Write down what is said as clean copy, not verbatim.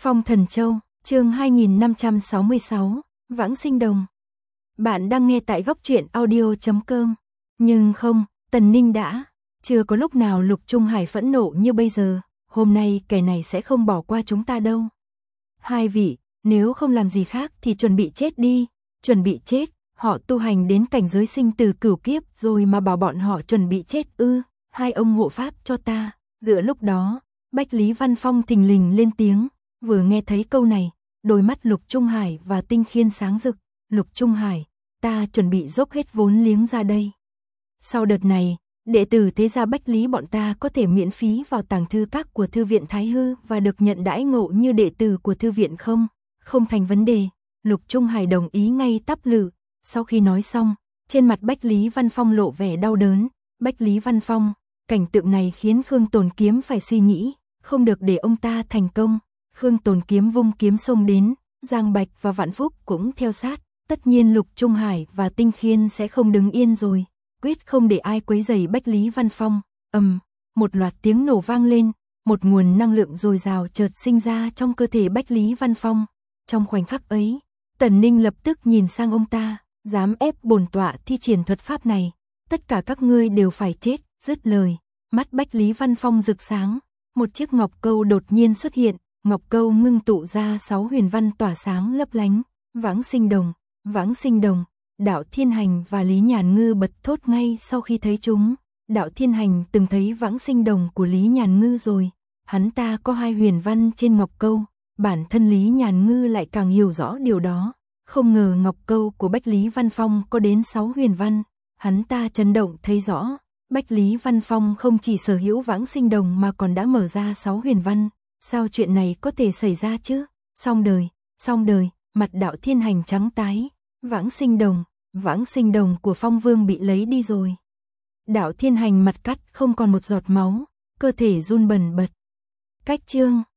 Phong Thần Châu, chương 2566, Vãng Sinh Đồng. Bạn đang nghe tại góc truyện audio.com. Nhưng không, Tần Ninh đã. Chưa có lúc nào Lục Trung Hải phẫn nộ như bây giờ. Hôm nay kẻ này sẽ không bỏ qua chúng ta đâu. Hai vị, nếu không làm gì khác thì chuẩn bị chết đi. Chuẩn bị chết, họ tu hành đến cảnh giới sinh tử cửu kiếp rồi mà bảo bọn họ chuẩn bị chết ư. Hai ông hộ pháp cho ta. Giữa lúc đó, Bách Lý Văn Phong thình lình lên tiếng. Vừa nghe thấy câu này, đôi mắt Lục Trung Hải và Tinh Khiên sáng rực. Lục Trung Hải, ta chuẩn bị dốc hết vốn liếng ra đây. Sau đợt này, đệ tử thế gia Bách Lý bọn ta có thể miễn phí vào tàng thư các của Thư viện Thái Hư và được nhận đãi ngộ như đệ tử của Thư viện không? Không thành vấn đề. Lục Trung Hải đồng ý ngay tắp lự. Sau khi nói xong, trên mặt Bách Lý Văn Phong lộ vẻ đau đớn. Bách Lý Văn Phong, cảnh tượng này khiến Khương Tồn Kiếm phải suy nghĩ, không được để ông ta thành công. Khương Tồn Kiếm vung kiếm xông đến, Giang Bạch và Vạn Phúc cũng theo sát. Tất nhiên Lục Trung Hải và Tinh Khiên sẽ không đứng yên rồi, quyết không để ai quấy rầy Bách Lý Văn Phong. Một loạt tiếng nổ vang lên, một nguồn năng lượng dồi dào chợt sinh ra trong cơ thể Bách Lý Văn Phong. Trong khoảnh khắc ấy, Tần Ninh lập tức nhìn sang ông ta, dám ép bổn tọa thi triển thuật pháp này, tất cả các ngươi đều phải chết. Dứt lời, mắt Bách Lý Văn Phong rực sáng, một chiếc ngọc câu đột nhiên xuất hiện, ngọc câu ngưng tụ ra 6 huyền văn tỏa sáng lấp lánh. Vãng Sinh Đồng, Vãng Sinh Đồng. Đạo Thiên Hành và Lý Nhàn Ngư bật thốt ngay sau khi thấy chúng. Đạo Thiên Hành từng thấy Vãng Sinh Đồng của Lý Nhàn Ngư rồi, hắn ta có 2 huyền văn trên ngọc câu, bản thân Lý Nhàn Ngư lại càng hiểu rõ điều đó. Không ngờ ngọc câu của Bách Lý Văn Phong có đến 6 huyền văn, hắn ta chấn động thấy rõ. Bách Lý Văn Phong không chỉ sở hữu Vãng Sinh Đồng mà còn đã mở ra 6 huyền văn. Sao chuyện này có thể xảy ra chứ? Xong đời, mặt Đạo Thiên Hành trắng tái. Vãng Sinh Đồng của Phong Vương bị lấy đi rồi. Đạo Thiên Hành mặt cắt không còn một giọt máu, cơ thể run bần bật. Cách chương